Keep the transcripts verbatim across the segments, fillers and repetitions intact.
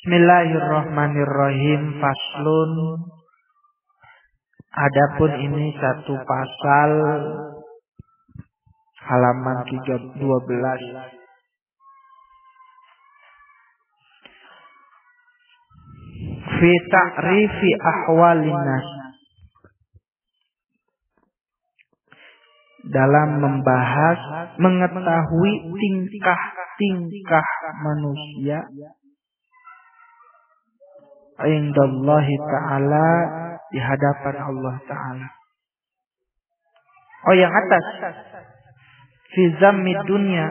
Bismillahirrahmanirrahim. Faslun. Adapun ini satu pasal halaman tiga dua belas. Fi ta'rifi ahwalin nas. Dalam membahas mengetahui tingkah-tingkah manusia indallahi ta'ala, di hadapan Allah Ta'ala. Oh, yang atas. Fi zammi dunya.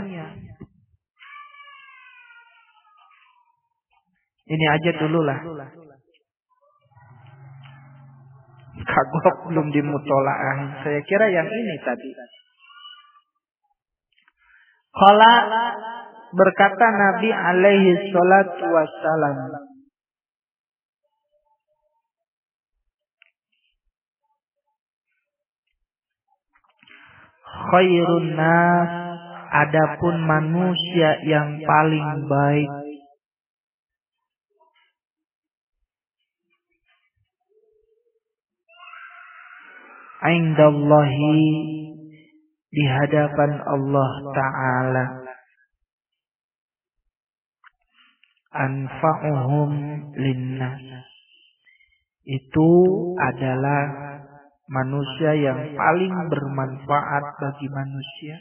Ini aja dulu lah. Kagok belum dimutola'ah. Saya kira yang ini tadi. Qala, berkata Nabi alaihi salatu wassalam, khairun nas, adapun manusia yang paling baik, indallahi, di hadapan Allah Ta'ala, anfa'uhum linnas, itu adalah manusia yang paling bermanfaat bagi manusia.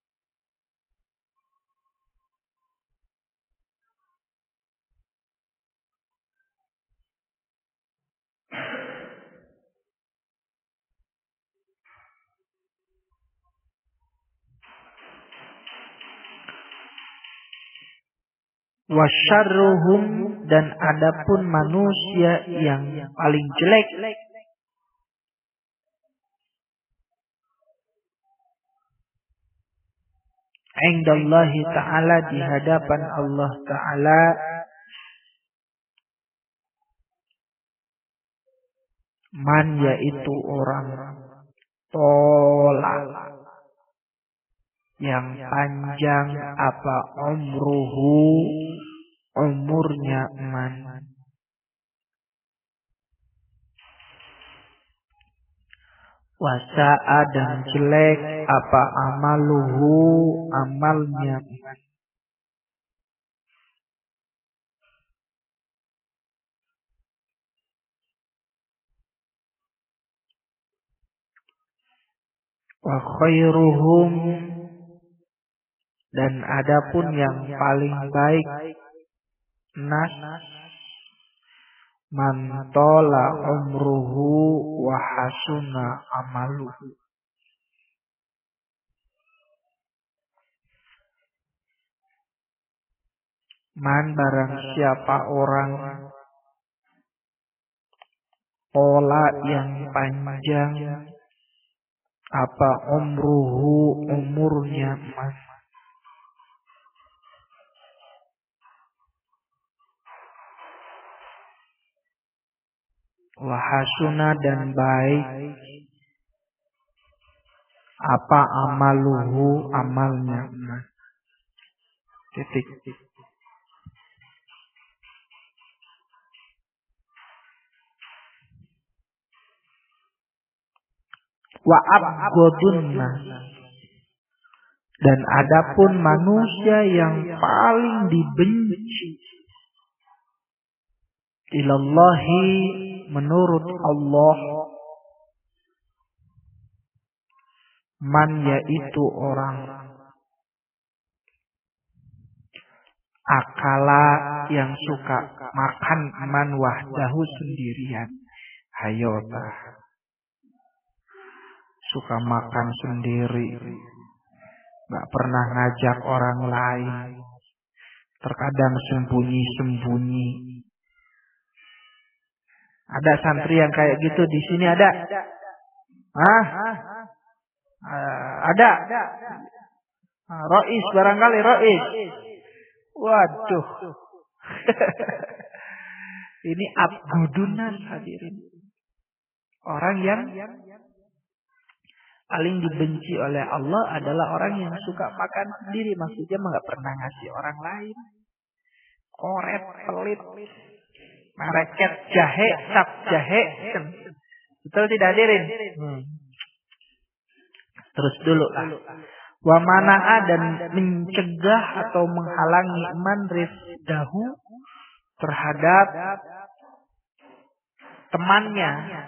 Wasyarruhum, dan adapun manusia yang paling jelek, indallahi ta'ala, di hadapan Allah Ta'ala, man, yaitu orang tolak, yang panjang apa umruhu, umurnya man, wasa'a, dan jelek apa amaluhu, amalnya man. Wa khairuhum, dan adapun yang paling baik nas, man tola umruhu wa hasuna amaluhu, man, barang siapa orang tola yang panjang apa umruhu, umurnya man, wahasuna, dan baik apa amaluhu, amalnya. Titik. Wa abghadunna, dan adapun manusia yang paling dibenci ilallahi, menurut Allah, man, yaitu orang akala, yang suka makan, man wahdahu, sendirian, hayota, suka makan sendiri, gak pernah ngajak orang lain, terkadang sembunyi-sembunyi. Ada santri yang kayak gitu di sini, ada? Hah? Uh, ada? Uh, Rois barangkali, Rois. Waduh. Ini abgudunan, hadirin. Orang yang paling dibenci oleh Allah adalah orang yang suka makan sendiri. Maksudnya nggak pernah ngasih orang lain. koret, pelit, mareket jahe, cap jahe. Betul tidak hadirin? Hmm. Terus dulu lah. Wa mana'a dan mencegah atau menghalangi man rizdahu terhadap temannya.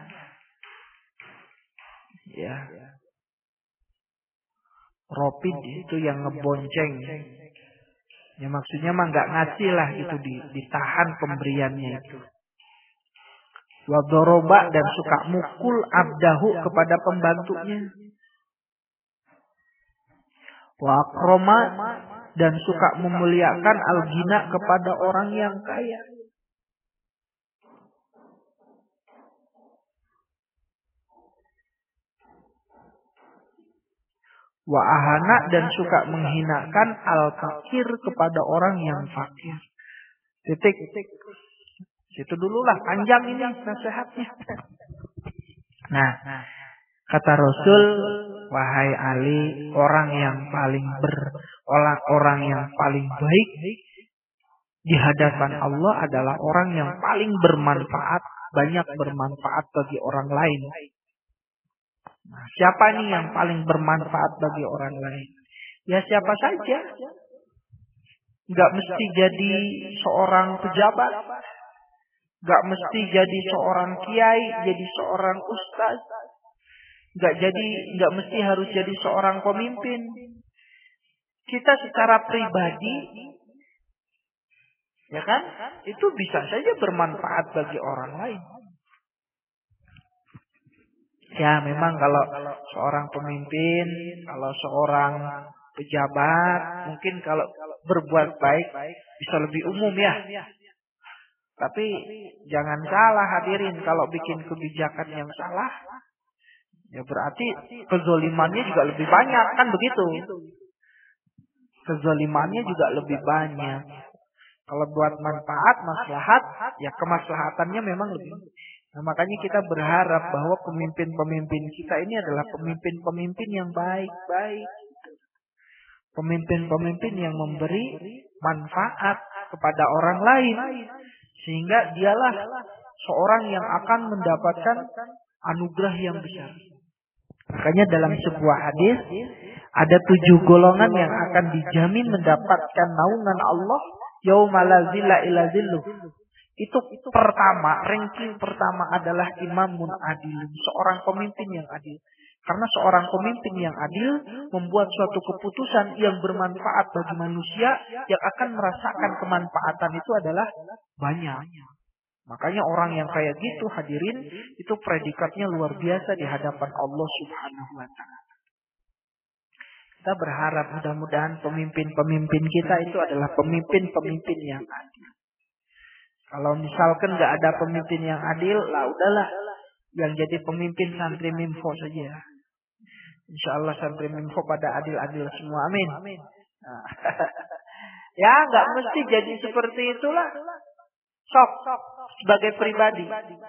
Ya. Ropid itu yang ngebonceng. Ya maksudnya mah enggak ngasih lah gitu, ditahan pemberiannya itu. Wa doroba dan suka mukul abdahu kepada pembantunya. Wa akroma dan suka memuliakan al-ghina kepada orang yang kaya. Wa ahana dan suka menghinakan al-fakir kepada orang yang fakir. Titik. Situ dululah, panjang ini nasihatnya. Nah, kata Rasul, wahai Ali, orang yang paling ber, orang orang yang paling baik di hadapan Allah adalah orang yang paling bermanfaat, banyak bermanfaat bagi orang lain. Nah, siapa nih yang paling bermanfaat bagi orang lain? Ya siapa saja. Enggak mesti jadi seorang pejabat. Enggak mesti jadi seorang kiai, jadi seorang ustaz. Enggak jadi, enggak mesti harus jadi seorang pemimpin. Kita secara pribadi, ya kan? Itu bisa saja bermanfaat bagi orang lain. Ya memang kalau seorang pemimpin, kalau seorang pejabat, mungkin kalau berbuat baik bisa lebih umum ya. Tapi jangan salah hadirin, kalau bikin kebijakan yang salah, ya berarti kezolimannya juga lebih banyak, kan begitu. Kezolimannya juga lebih banyak. Kalau buat manfaat, maslahat, ya kemaslahatannya memang lebih. Nah, makanya kita berharap bahwa pemimpin-pemimpin kita ini adalah pemimpin-pemimpin yang baik-baik. Pemimpin-pemimpin yang memberi manfaat kepada orang lain. Sehingga dialah seorang yang akan mendapatkan anugerah yang besar. Makanya dalam sebuah hadis, ada tujuh golongan yang akan dijamin mendapatkan naungan Allah yauma la zilla illa zilluh. Itu pertama, ranking pertama adalah imamun adilun, seorang pemimpin yang adil. Karena seorang pemimpin yang adil membuat suatu keputusan yang bermanfaat bagi manusia, yang akan merasakan kemanfaatan itu adalah banyak. Makanya orang yang kayak gitu hadirin, itu predikatnya luar biasa di hadapan Allah Subhanahu wa taala. Kita berharap mudah-mudahan pemimpin-pemimpin kita itu adalah pemimpin-pemimpin yang adil. Kalau misalkan nggak ada pemimpin yang adil, lah udahlah, yang jadi pemimpin santri Mimfo saja. Insya Allah santri Mimfo pada adil-adil semua, amin. Nah. Ya nggak mesti jadi seperti itulah. Sok sebagai pribadi.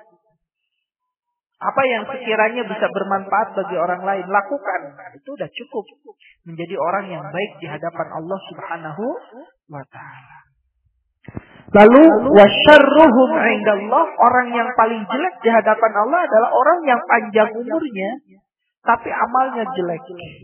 Apa yang sekiranya bisa bermanfaat bagi orang lain, lakukan. Itu udah cukup menjadi orang yang baik di hadapan Allah Subhanahu wa taala. Lalu wasyarruhum 'indallah, orang yang paling jelek di hadapan Allah adalah orang yang panjang umurnya tapi amalnya jelek.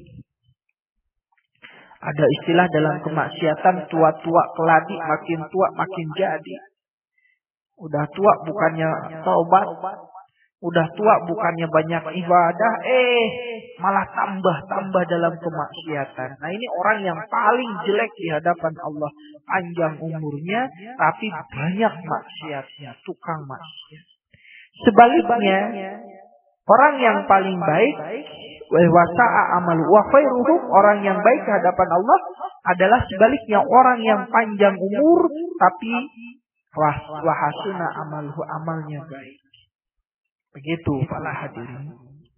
Ada istilah dalam kemaksiatan, tua-tua keladi, makin tua makin jadi. Udah tua bukannya taubat, udah tua bukannya banyak ibadah, eh malah tambah-tambah dalam kemaksiatan. Nah ini orang yang paling jelek di hadapan Allah. Panjang umurnya, tapi banyak maksiatnya, tukang maksiat. Sebaliknya, orang yang paling baik, wa sa'a amalu wa khairuhum, orang yang baik di hadapan Allah adalah sebaliknya, orang yang panjang umur, tapi wa hasuna amaluhu, amalnya baik. Begitu para hadirin.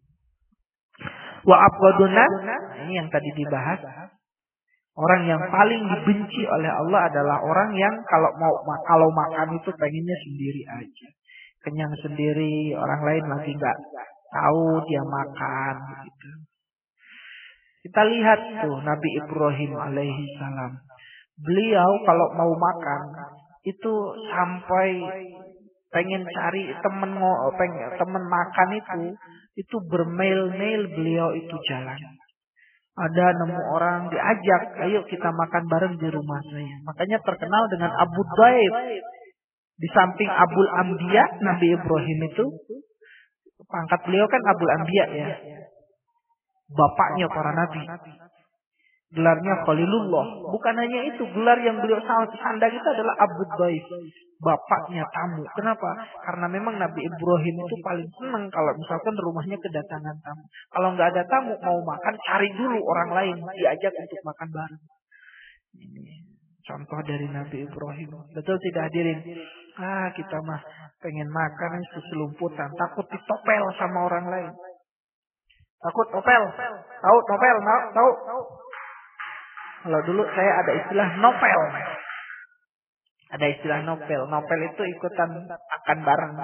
Wa abghaduna, ini yang tadi dibahas. Orang yang paling dibenci oleh Allah adalah orang yang kalau mau kalau makan itu pengennya sendiri aja. Kenyang sendiri, orang lain lagi enggak tahu dia makan gitu. Kita lihat tuh Nabi Ibrahim alaihi salam. Beliau kalau mau makan itu sampai pengen cari temen ngo, pengen temen makan itu, itu bermail-mail beliau itu jalan. Ada nemu orang diajak, ayo kita makan bareng di rumah saya. Makanya terkenal dengan Abu Dhaif. Di samping Abul Anbiya, Nabi Ibrahim itu, pangkat beliau kan Abul Anbiya ya. Bapaknya para nabi. Gelarnya Khalilullah. Bukan hanya itu, gelar yang beliau sandang itu adalah Abu Dhaif. Bapaknya tamu. Kenapa? Karena memang Nabi Ibrahim itu paling senang kalau misalkan rumahnya kedatangan tamu. Kalau nggak ada tamu, mau makan, cari dulu orang lain. Diajak untuk makan bareng. Ini contoh dari Nabi Ibrahim. Betul tidak hadirin? Ah, kita mah pengen makan itu selumputan. Takut ditopel sama orang lain. Takut topel. Tahu topel? Tahu? Kalau dulu saya ada istilah nopel. Ada istilah nopel. Nopel itu ikutan makan bareng.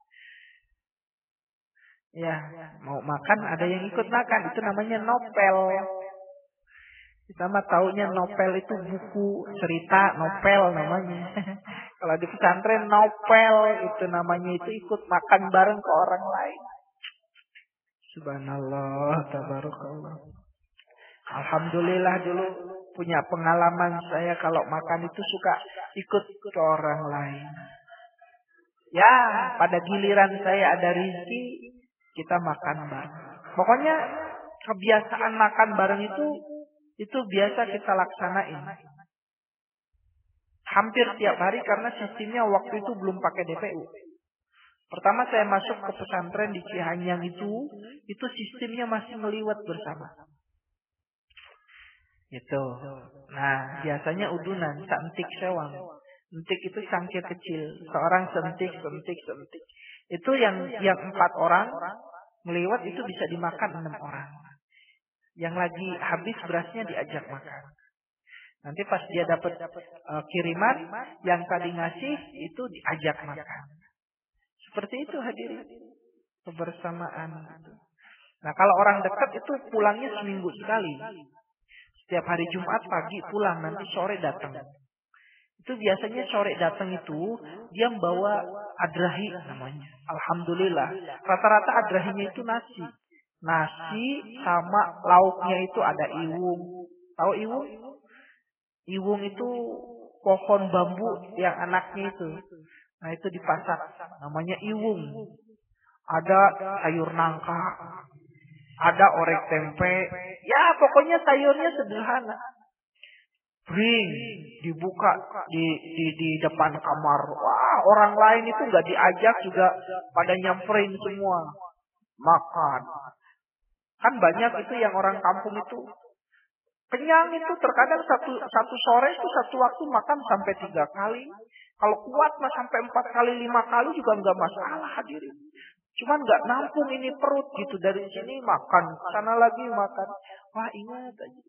Ya, mau makan ada yang ikut makan. Itu namanya nopel. Kita mah taunya nopel itu buku cerita, nopel namanya. Kalau di pesantren nopel itu namanya itu ikut makan bareng ke orang lain. Subhanallah, tabarakallah. Alhamdulillah dulu punya pengalaman saya kalau makan itu suka ikut ke orang lain. Ya, pada giliran saya ada rezeki, kita makan bareng. Pokoknya kebiasaan makan bareng itu itu biasa kita laksanain. Hampir tiap hari karena sistemnya waktu itu belum pakai D P U. Pertama saya masuk ke pesantren di Cihanyang itu, itu sistemnya masih ngeliwat bersama. Itu. Nah, biasanya udunan, santik sewang. Sentik itu cangkir kecil. Seorang sentik, sentik, sentik. Itu yang yang empat orang ngeliwat itu bisa dimakan enam orang. Yang lagi habis berasnya diajak makan. Nanti pas dia dapat uh, kiriman, yang tadi ngasih itu diajak makan. Seperti itu hadirin. Kebersamaan. Nah, kalau orang dekat itu pulangnya seminggu sekali. Setiap hari Jumat pagi pulang, nanti sore datang. Itu biasanya sore datang itu, dia membawa adrahi namanya. Alhamdulillah. Rata-rata adrahinya itu nasi. Nasi sama lauknya itu ada iwung. Tahu iwung? Iwung itu pohon bambu yang anaknya itu. Nah itu dipasak. Namanya iwung. Ada sayur nangka. Ada orek tempe. Ya pokoknya sayurnya sederhana. Bring, dibuka di, di di depan kamar. Wah, orang lain itu nggak diajak juga pada nyamperin semua. Makan. Kan banyak itu yang orang kampung itu. Kenyang itu terkadang satu, satu sore itu satu waktu makan sampai tiga kali. Kalau kuat mah sampai empat kali, lima kali juga nggak masalah hadirin. Cuman nggak nampung ini perut gitu, dari sini makan, sana lagi makan. Wah ingat aja.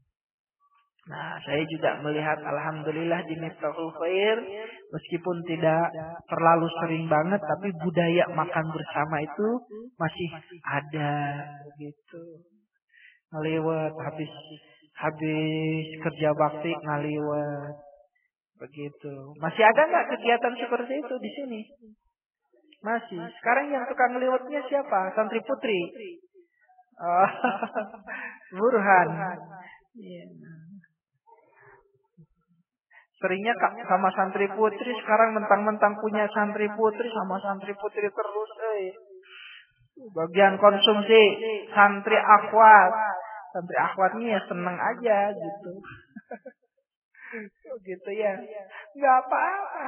Nah saya juga melihat alhamdulillah di Miftahul Khair, meskipun tidak terlalu sering banget, tapi budaya makan bersama itu masih ada gitu. Ngaliwat habis habis kerja bakti ngaliwat begitu. Masih ada nggak kegiatan seperti itu di sini? Masih. Sekarang yang tukang ngeliwatnya siapa? Santri putri. Oh, Burhan. Yeah. Seringnya sama santri putri, sekarang mentang-mentang punya santri putri sama santri putri terus. Eh. Bagian konsumsi santri akhwat. Santri akhwatnya ya seneng aja gitu. Gitu ya. Gak apa-apa.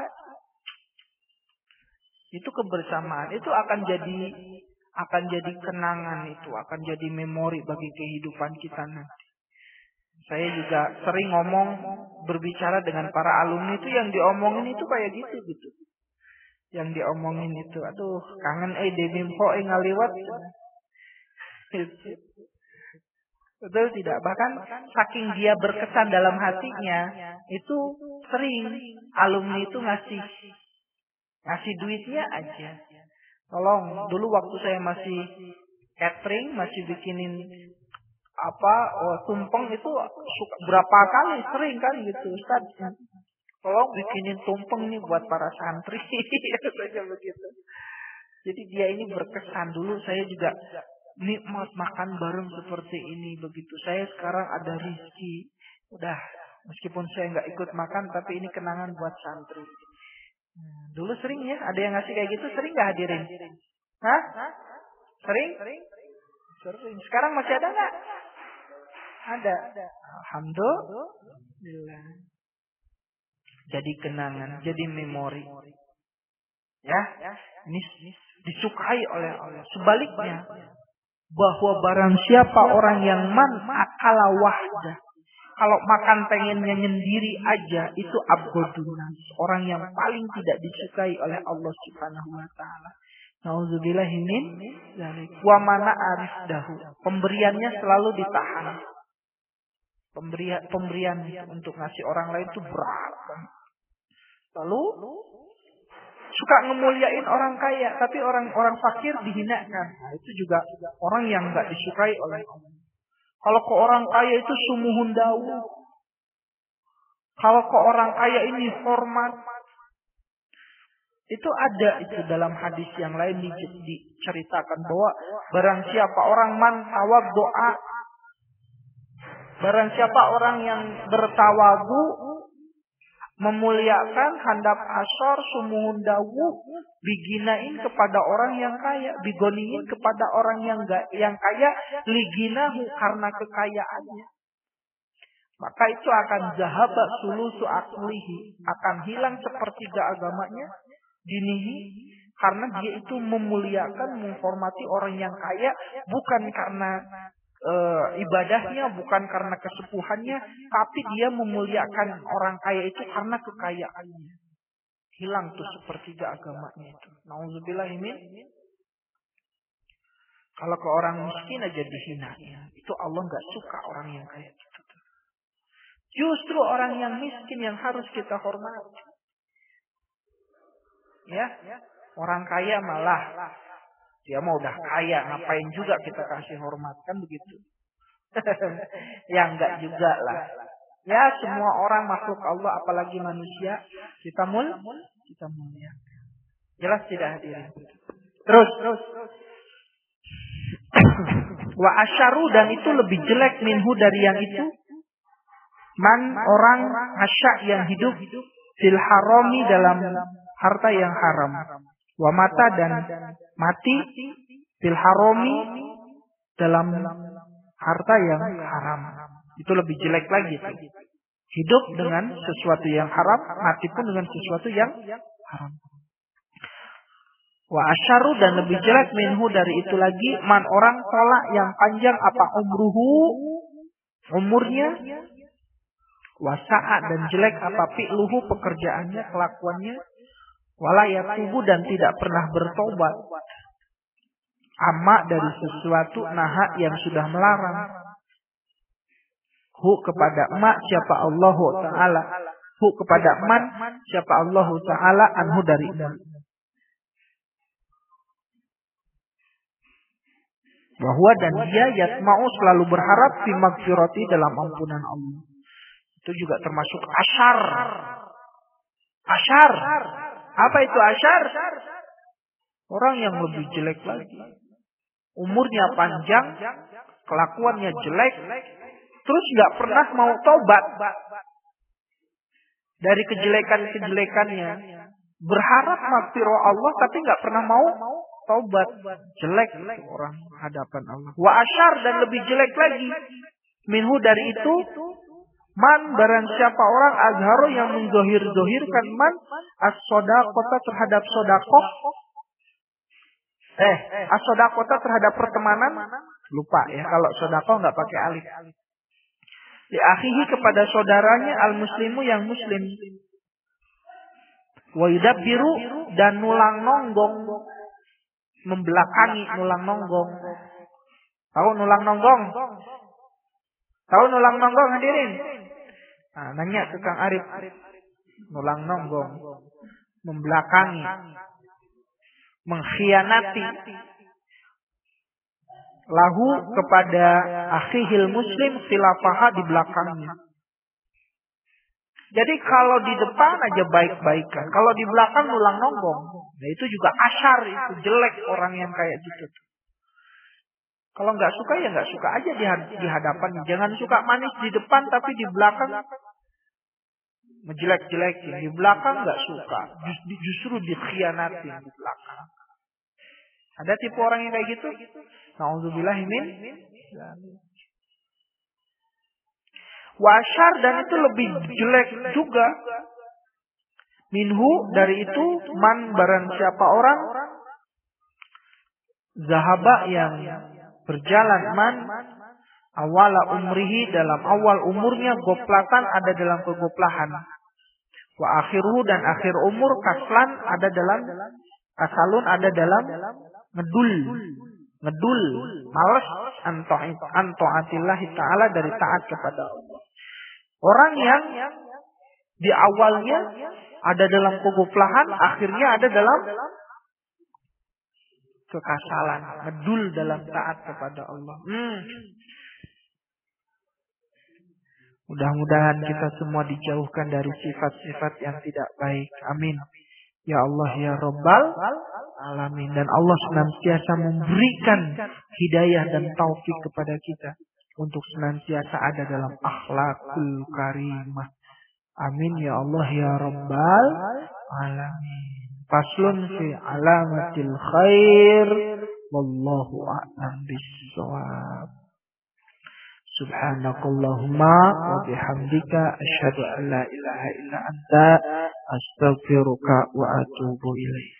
Itu kebersamaan. Itu akan jadi akan jadi kenangan itu. Akan jadi memori bagi kehidupan kita nanti. Saya juga sering ngomong, berbicara dengan para alumni itu yang diomongin itu kayak gitu gitu. Yang diomongin itu, aduh kangen eh Demimpo eh ngaliwat. Betul tidak? Bahkan saking dia berkesan dalam hatinya, itu sering alumni itu ngasih ngasih duitnya aja. Tolong, dulu waktu saya masih catering, masih bikinin apa oh, tumpeng itu suka, berapa kali sering kan gitu Ustaz. Tolong bikinin tumpeng nih buat para santri. Saja begitu. Jadi dia ini berkesan. Dulu saya juga nikmat makan bareng seperti ini. Begitu saya sekarang ada rezeki. Udah, meskipun saya nggak ikut makan, tapi ini kenangan buat santri. Hmm, dulu sering ya, ada yang ngasih kayak gitu, sering nggak hadirin? Hah? Sering? Sering. Sekarang masih ada nggak? Ada. Alhamdulillah. Jadi kenangan, jadi memori. Ya, ini disukai oleh Allah. Sebaliknya, bahwa barang siapa orang yang man akala wahdah, kalau makan pengennya nyendiri aja, itu abgodunas, orang yang paling tidak disukai oleh Allah Subhanahu wa taala. Nauzubillahi min dzalik. Wa mana arif dahu. Pemberiannya selalu ditahan. Pemberian pemberian untuk ngasih orang lain itu berat. Lalu suka ngemuliain orang kaya, tapi orang-orang fakir dihinakan. Nah, itu juga orang yang nggak disukai oleh Allah. Kalau ke orang kaya itu sumuhun dawu. Kalau ke orang kaya ini hormat. Itu ada itu dalam hadis yang lain diceritakan bahwa barang siapa orang man tawab doa, barang siapa orang yang bertawabu, memuliakan handap asor sumuhun dawu, biginain kepada orang yang kaya, bigoniin kepada orang yang gak, yang kaya, liginahu karena kekayaannya, maka itu akan zahaba sulusu aklihi, akan hilang sepertiga agamanya, dinihi, karena dia itu memuliakan, menghormati orang yang kaya bukan karena e, ibadahnya, bukan karena kesepuhannya, tapi dia memuliakan orang kaya itu karena kekayaannya. Hilang tuh sepertiga agamanya itu. Nauzubillahi min. Kalau ke orang miskin aja dihina, ya, itu Allah nggak suka orang yang kaya gitu. Justru orang yang miskin yang harus kita hormati. Ya, orang kaya malah dia mau udah kaya, ngapain juga kita kasih hormat, kan begitu? Ya enggak juga lah. Ya, semua orang makhluk Allah, apalagi manusia, kita mul, kita mulia. Jelas tidak hadirin? Terus, terus. Wa asyaru, dan itu lebih jelek minhu dari yang itu. Man orang asya yang hidup fil harami dalam harta yang haram. Wa mata, dan mati fil harami dalam harta yang haram. Itu lebih jelek lagi tuh. Hidup dengan sesuatu yang haram, mati pun dengan sesuatu yang haram. Wa asyaru, dan lebih jelek minhu dari itu lagi man orang tolak yang panjang apa umruhu, umurnya, wasa'a, dan jelek apa fi'luhu, pekerjaannya, kelakuannya, wala yatubu, dan tidak pernah bertobat, amma dari sesuatu naha yang sudah melarang, hu kepada ma siapa Allah Ta'ala, hu kepada man siapa Allah Ta'ala, anhu dari man. Bahwa dan dia yatma'u selalu berharap fi magfirati dalam ampunan Allah. Itu juga termasuk asyar. Asyar. Apa itu asyar? Orang yang lebih jelek lagi. Umurnya panjang, kelakuannya jelek, terus nggak pernah mau taubat dari kejelekan-kejelekannya. Berharap magfirah Allah, tapi nggak pernah mau taubat. Jelek itu orang hadapan Allah. Wa asyar, dan lebih jelek lagi minhu dari itu man barang siapa orang azharu yang menzohir-zohirkan man as-sodaqota terhadap sodakoh, eh as-sodaqota terhadap pertemanan, lupa ya kalau sodakoh nggak pakai alif, di akhihi kepada saudaranya al-muslimu yang muslim, wa yudabbiru, dan nulang nonggong, membelakangi, nulang nonggong. Tahu nulang nonggong? Tahu nulang nonggong hadirin? Nah, nanya ke Kang Arif. Nulang nonggong, membelakangi, mengkhianati, lahu kepada akhihil muslim, khilafaha di belakangnya. Jadi kalau di depan aja baik-baikan, kalau di belakang nulang nongkrong. Nah itu juga asyar, itu jelek orang yang kayak gitu. Kalau nggak suka ya nggak suka aja di, di hadapan. Jangan suka manis di depan tapi di belakang menjelek-jelekin. Di belakang nggak suka, justru, justru dikhianatin di belakang. Ada tipe orang yang kayak gitu? Nauzubillah min. Wasyar dan itu lebih jelek juga. Minhu dari itu man barang siapa orang zahaba yang berjalan man awala umrihi dalam awal umurnya goplatan ada dalam kegoplahan. Wa akhiruhu dan akhir umur kaslan ada dalam kasalun ada dalam ngedul. Ngedul, males anto'atillahi ta'ala dari taat kepada Allah. Orang yang di awalnya ada dalam kegoplahan, akhirnya ada dalam kekasalan, ngedul dalam taat kepada Allah. Hmm. Mudah-mudahan kita semua dijauhkan dari sifat-sifat yang tidak baik. Amin. Ya Allah ya Rabbal Alamin. Dan Allah senantiasa memberikan hidayah dan taufik kepada kita untuk senantiasa ada dalam akhlakul karimah. Amin ya Allah ya Rabbal Alamin. Faslun fi alamatil khair. Wallahu a'lam bis-shawab. Subhanakallahumma wa bihamdika asyhadu an la ilaha illa anta astaghfiruka wa atubu ilaik.